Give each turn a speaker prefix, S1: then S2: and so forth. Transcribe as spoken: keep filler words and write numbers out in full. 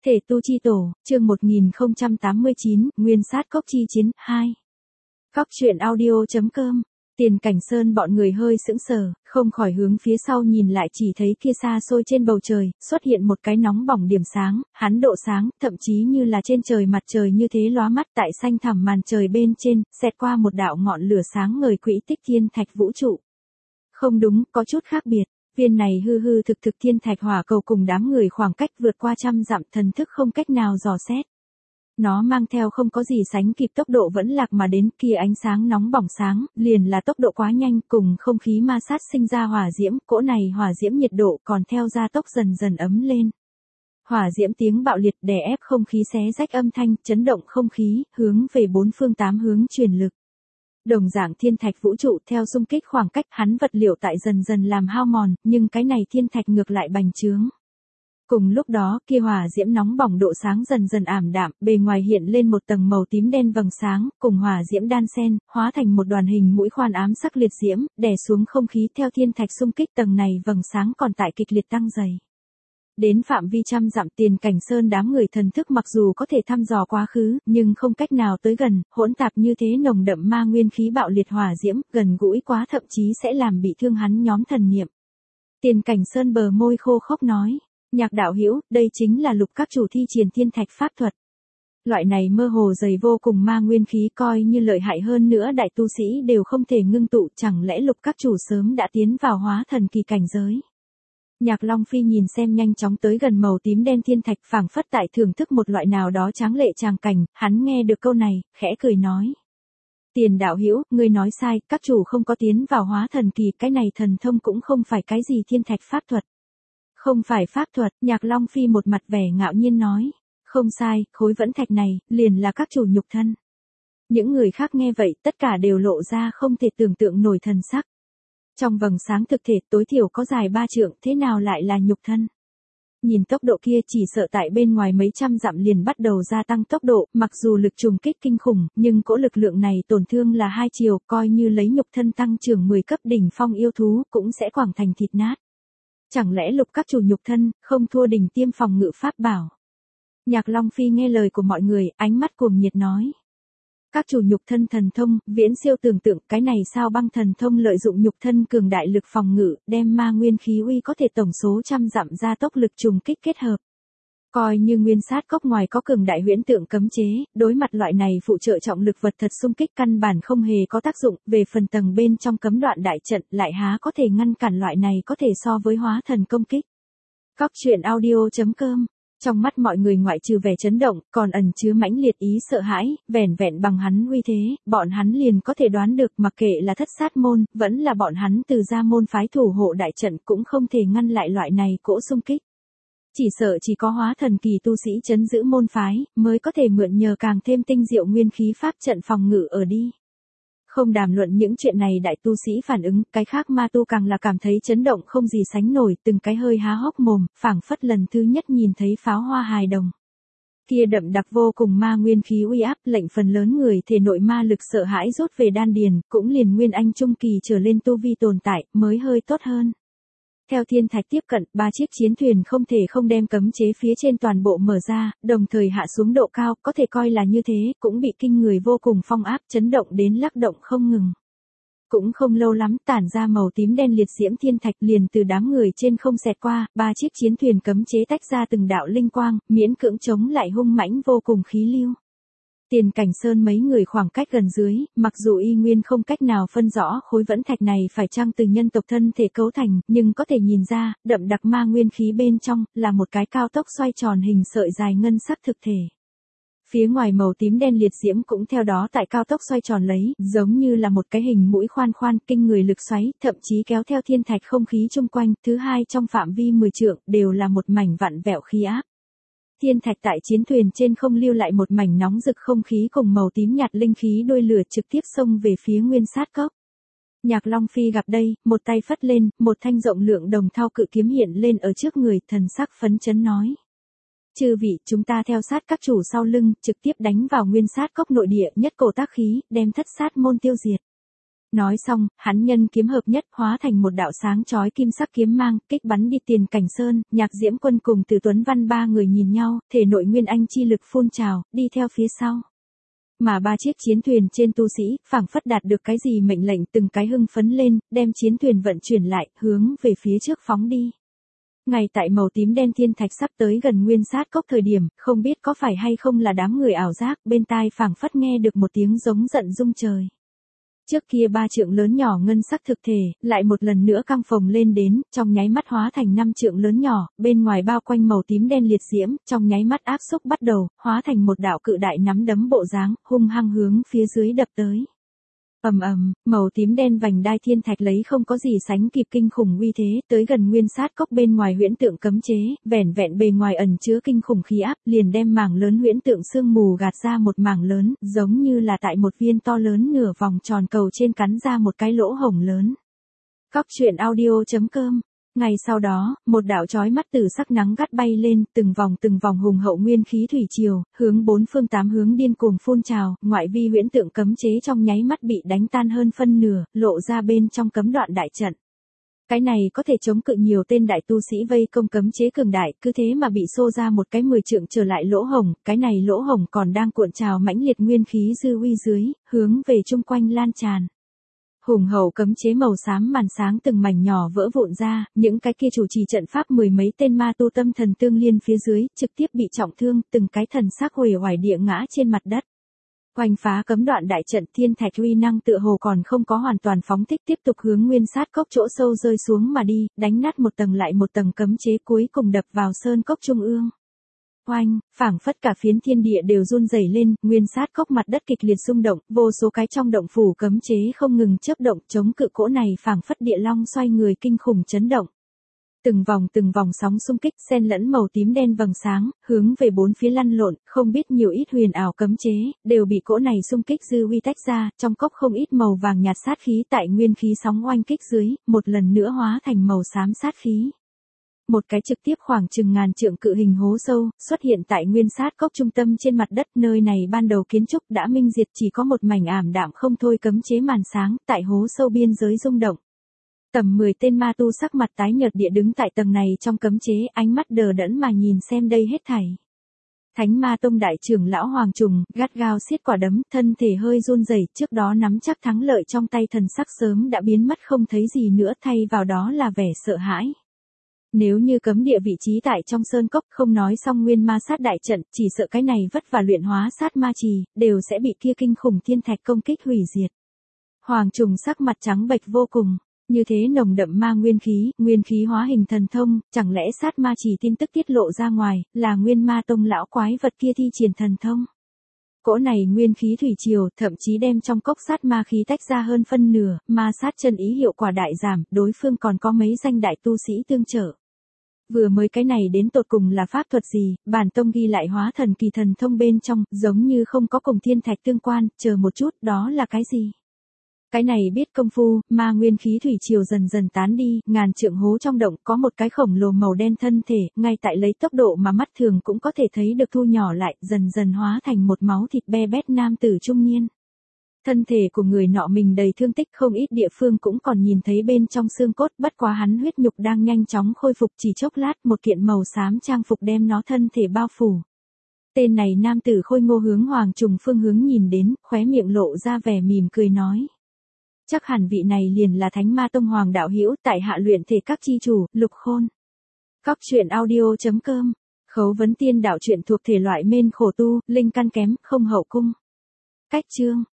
S1: Thể tu chi tổ, chương một nghìn không trăm tám mươi chín, Nguyên sát cốc chi chiến, hai. Cóc truyện audio.com. Tiền Cảnh Sơn bọn người hơi sững sờ, không khỏi hướng phía sau nhìn lại, chỉ thấy kia xa xôi trên bầu trời, xuất hiện một cái nóng bỏng điểm sáng, hắn độ sáng, thậm chí như là trên trời mặt trời như thế lóa mắt, tại xanh thẳm màn trời bên trên, xẹt qua một đạo ngọn lửa sáng ngời quỹ tích thiên thạch vũ trụ. Không đúng, có chút khác biệt. Viên này hư hư thực thực thiên thạch hỏa cầu cùng đám người khoảng cách vượt qua trăm dặm, thần thức không cách nào dò xét. Nó mang theo không có gì sánh kịp tốc độ vẫn lạc mà đến, kia ánh sáng nóng bỏng sáng, liền là tốc độ quá nhanh, cùng không khí ma sát sinh ra hỏa diễm, cỗ này hỏa diễm nhiệt độ còn theo gia tốc dần dần ấm lên. Hỏa diễm tiếng bạo liệt đè ép không khí, xé rách âm thanh, chấn động không khí, hướng về bốn phương tám hướng truyền lực. Đồng dạng thiên thạch vũ trụ theo xung kích khoảng cách, hắn vật liệu tại dần dần làm hao mòn, nhưng cái này thiên thạch ngược lại bành trướng. Cùng lúc đó, kia hỏa diễm nóng bỏng độ sáng dần dần ảm đạm, bề ngoài hiện lên một tầng màu tím đen vầng sáng, cùng hỏa diễm đan xen, hóa thành một đoàn hình mũi khoan ám sắc liệt diễm, đè xuống không khí. Theo thiên thạch xung kích, tầng này vầng sáng còn tại kịch liệt tăng dày. Đến phạm vi trăm dặm, Tiền Cảnh Sơn đám người thần thức mặc dù có thể thăm dò quá khứ, nhưng không cách nào tới gần, hỗn tạp như thế nồng đậm ma nguyên khí bạo liệt hỏa diễm, gần gũi quá thậm chí sẽ làm bị thương hắn nhóm thần niệm. Tiền Cảnh Sơn bờ môi khô khốc nói, Nhạc đạo hữu, đây chính là Lục các chủ thi triển thiên thạch pháp thuật. Loại này mơ hồ dày vô cùng ma nguyên khí coi như lợi hại hơn nữa đại tu sĩ đều không thể ngưng tụ, chẳng lẽ Lục các chủ sớm đã tiến vào hóa thần kỳ cảnh giới. Nhạc Long Phi nhìn xem nhanh chóng tới gần màu tím đen thiên thạch, phảng phất tại thưởng thức một loại nào đó tráng lệ tràng cảnh, hắn nghe được câu này, khẽ cười nói. Tiền đạo hữu, ngươi nói sai, các chủ không có tiến vào hóa thần kỳ, cái này thần thông cũng không phải cái gì thiên thạch pháp thuật. Không phải pháp thuật, Nhạc Long Phi một mặt vẻ ngạo nhiên nói. Không sai, khối vẫn thạch này, liền là các chủ nhục thân. Những người khác nghe vậy, tất cả đều lộ ra không thể tưởng tượng nổi thần sắc. Trong vầng sáng thực thể tối thiểu có dài ba trượng, thế nào lại là nhục thân? Nhìn tốc độ kia chỉ sợ tại bên ngoài mấy trăm dặm liền bắt đầu gia tăng tốc độ, mặc dù lực trùng kích kinh khủng, nhưng cỗ lực lượng này tổn thương là hai chiều, coi như lấy nhục thân tăng trưởng mười cấp đỉnh phong yêu thú cũng sẽ quẳng thành thịt nát. Chẳng lẽ Lục các chủ nhục thân không thua đỉnh tiêm phòng ngự pháp bảo? Nhạc Long Phi nghe lời của mọi người, ánh mắt cuồng nhiệt nói. Các chủ nhục thân thần thông, viễn siêu tưởng tượng, cái này sao băng thần thông lợi dụng nhục thân cường đại lực phòng ngự, đem ma nguyên khí uy có thể tổng số trăm dặm gia tốc lực trùng kích kết hợp. Coi như Nguyên sát cốc ngoài có cường đại huyễn tượng cấm chế, đối mặt loại này phụ trợ trọng lực vật thật xung kích căn bản không hề có tác dụng, về phần tầng bên trong cấm đoạn đại trận lại há có thể ngăn cản loại này có thể so với hóa thần công kích. Cóc truyện audio.com. Trong mắt mọi người ngoại trừ vẻ chấn động, còn ẩn chứa mãnh liệt ý sợ hãi, vẻn vẹn bằng hắn uy thế, bọn hắn liền có thể đoán được, mặc kệ là Thất Sát môn, vẫn là bọn hắn từ gia môn phái thủ hộ đại trận cũng không thể ngăn lại loại này cỗ xung kích. Chỉ sợ chỉ có hóa thần kỳ tu sĩ trấn giữ môn phái, mới có thể mượn nhờ càng thêm tinh diệu nguyên khí pháp trận phòng ngự ở đi. Không đàm luận những chuyện này đại tu sĩ phản ứng, cái khác ma tu càng là cảm thấy chấn động không gì sánh nổi, từng cái hơi há hốc mồm, phảng phất lần thứ nhất nhìn thấy pháo hoa hài đồng. Kia đậm đặc vô cùng ma nguyên khí uy áp, lệnh phần lớn người thể nội ma lực sợ hãi rút về đan điền, cũng liền nguyên anh trung kỳ trở lên tu vi tồn tại, mới hơi tốt hơn. Theo thiên thạch tiếp cận, ba chiếc chiến thuyền không thể không đem cấm chế phía trên toàn bộ mở ra, đồng thời hạ xuống độ cao, có thể coi là như thế, cũng bị kinh người vô cùng phong áp, chấn động đến lắc động không ngừng. Cũng không lâu lắm, tản ra màu tím đen liệt diễm thiên thạch liền từ đám người trên không xẹt qua, ba chiếc chiến thuyền cấm chế tách ra từng đạo linh quang, miễn cưỡng chống lại hung mãnh vô cùng khí lưu. Tiền Cảnh Sơn mấy người khoảng cách gần dưới, mặc dù y nguyên không cách nào phân rõ khối vẫn thạch này phải chăng từ nhân tộc thân thể cấu thành, nhưng có thể nhìn ra, đậm đặc ma nguyên khí bên trong, là một cái cao tốc xoay tròn hình sợi dài ngân sắc thực thể. Phía ngoài màu tím đen liệt diễm cũng theo đó tại cao tốc xoay tròn lấy, giống như là một cái hình mũi khoan khoan kinh người lực xoáy, thậm chí kéo theo thiên thạch không khí chung quanh, thứ hai trong phạm vi mười trượng, đều là một mảnh vặn vẹo khí áp. Thiên thạch tại chiến thuyền trên không lưu lại một mảnh nóng rực không khí cùng màu tím nhạt linh khí đuôi lửa trực tiếp xông về phía Nguyên sát cốc. Nhạc Long Phi gặp đây, một tay phất lên, một thanh rộng lượng đồng thau cự kiếm hiện lên ở trước người, thần sắc phấn chấn nói. Chư vị, chúng ta theo sát các chủ sau lưng, trực tiếp đánh vào Nguyên sát cốc nội địa, nhất cổ tác khí, đem Thất Sát môn tiêu diệt. Nói xong, hắn nhân kiếm hợp nhất hóa thành một đạo sáng chói kim sắc kiếm mang, kích bắn đi Tiền Cảnh Sơn, Nhạc Diễm Quân cùng Từ Tuấn Văn ba người nhìn nhau, thể nội nguyên anh chi lực phun trào, đi theo phía sau. Mà ba chiếc chiến thuyền trên tu sĩ, phảng phất đạt được cái gì mệnh lệnh từng cái hưng phấn lên, đem chiến thuyền vận chuyển lại, hướng về phía trước phóng đi. Ngay tại màu tím đen thiên thạch sắp tới gần nguyên sát cốc thời điểm, không biết có phải hay không là đám người ảo giác, bên tai phảng phất nghe được một tiếng giống giận rung trời. Trước kia ba trượng lớn nhỏ ngân sắc thực thể, lại một lần nữa căng phồng lên đến, trong nháy mắt hóa thành năm trượng lớn nhỏ, bên ngoài bao quanh màu tím đen liệt diễm, trong nháy mắt áp xúc bắt đầu, hóa thành một đạo cự đại nắm đấm bộ dáng, hung hăng hướng phía dưới đập tới. Ầm ầm, màu tím đen vành đai thiên thạch lấy không có gì sánh kịp kinh khủng uy thế, tới gần nguyên sát cốc bên ngoài huyễn tượng cấm chế, vẻn vẹn bề ngoài ẩn chứa kinh khủng khí áp, liền đem mảng lớn huyễn tượng sương mù gạt ra một mảng lớn, giống như là tại một viên to lớn nửa vòng tròn cầu trên cắn ra một cái lỗ hổng lớn. Cóc truyện audio chấm com. Ngày sau đó, một đạo chói mắt từ sắc nắng gắt bay lên, từng vòng từng vòng hùng hậu nguyên khí thủy triều, hướng bốn phương tám hướng điên cuồng phun trào, ngoại vi huyễn tượng cấm chế trong nháy mắt bị đánh tan hơn phân nửa, lộ ra bên trong cấm đoạn đại trận. Cái này có thể chống cự nhiều tên đại tu sĩ vây công cấm chế cường đại, cứ thế mà bị xô ra một cái mười trượng trở lại lỗ hổng, cái này lỗ hổng còn đang cuộn trào mãnh liệt nguyên khí dư uy dưới, hướng về chung quanh lan tràn. Hùng hậu cấm chế màu xám màn sáng từng mảnh nhỏ vỡ vụn ra, những cái kia chủ trì trận pháp mười mấy tên ma tu tâm thần tương liên phía dưới, trực tiếp bị trọng thương, từng cái thần xác uể oải địa ngã trên mặt đất. Hoành phá cấm đoạn đại trận thiên thạch uy năng tựa hồ còn không có hoàn toàn phóng thích, tiếp tục hướng nguyên sát cốc chỗ sâu rơi xuống mà đi, đánh nát một tầng lại một tầng cấm chế cuối cùng đập vào sơn cốc trung ương. Oanh, phảng phất cả phiến thiên địa đều run rẩy lên, nguyên sát cốc mặt đất kịch liệt rung động, vô số cái trong động phủ cấm chế không ngừng chớp động, chống cự cỗ này phảng phất địa long xoay người kinh khủng chấn động. Từng vòng từng vòng sóng xung kích xen lẫn màu tím đen vầng sáng, hướng về bốn phía lăn lộn, không biết nhiều ít huyền ảo cấm chế, đều bị cỗ này xung kích dư uy tách ra, trong cốc không ít màu vàng nhạt sát khí tại nguyên khí sóng oanh kích dưới, một lần nữa hóa thành màu xám sát khí. Một cái trực tiếp khoảng chừng ngàn trượng cự hình hố sâu, xuất hiện tại nguyên sát cốc trung tâm trên mặt đất, nơi này ban đầu kiến trúc đã minh diệt, chỉ có một mảnh ảm đạm không thôi cấm chế màn sáng, tại hố sâu biên giới rung động. Tầm mười tên ma tu sắc mặt tái nhợt địa đứng tại tầng này trong cấm chế, ánh mắt đờ đẫn mà nhìn xem đây hết thảy. Thánh Ma Tông đại trưởng lão Hoàng Trùng, gắt gao siết quả đấm, thân thể hơi run rẩy, trước đó nắm chắc thắng lợi trong tay thần sắc sớm đã biến mất không thấy gì nữa, thay vào đó là vẻ sợ hãi. Nếu như cấm địa vị trí tại trong sơn cốc không nói xong nguyên ma sát đại trận, chỉ sợ cái này vất vả luyện hóa sát ma trì, đều sẽ bị kia kinh khủng thiên thạch công kích hủy diệt. Hoàng Trùng sắc mặt trắng bệch vô cùng, như thế nồng đậm ma nguyên khí, nguyên khí hóa hình thần thông, chẳng lẽ sát ma trì tin tức tiết lộ ra ngoài, là nguyên ma tông lão quái vật kia thi triển thần thông. Cỗ này nguyên khí thủy triều, thậm chí đem trong cốc sát ma khí tách ra hơn phân nửa, ma sát chân ý hiệu quả đại giảm, đối phương còn có mấy danh đại tu sĩ tương trợ. Vừa mới cái này đến tột cùng là pháp thuật gì, bản tông ghi lại hóa thần kỳ thần thông bên trong, giống như không có cùng thiên thạch tương quan, chờ một chút, đó là cái gì? Cái này biết công phu, ma nguyên khí thủy triều dần dần tán đi, ngàn trượng hố trong động có một cái khổng lồ màu đen thân thể, ngay tại lấy tốc độ mà mắt thường cũng có thể thấy được thu nhỏ lại, dần dần hóa thành một máu thịt be bét nam tử trung niên. Thân thể của người nọ mình đầy thương tích, không ít địa phương cũng còn nhìn thấy bên trong xương cốt, bất quá hắn huyết nhục đang nhanh chóng khôi phục, chỉ chốc lát một kiện màu xám trang phục đem nó thân thể bao phủ. Tên này nam tử khôi ngô hướng Hoàng Trùng phương hướng nhìn đến, khóe miệng lộ ra vẻ mỉm cười nói. Chắc hẳn vị này liền là Thánh Ma Tông Hoàng đạo hữu, tại hạ luyện thể các chi chủ, Lục Khôn. Cóc truyện audio chấm com. Khấu vấn tiên đạo truyện thuộc thể loại mên khổ tu, linh căn kém, không hậu cung. Cách chương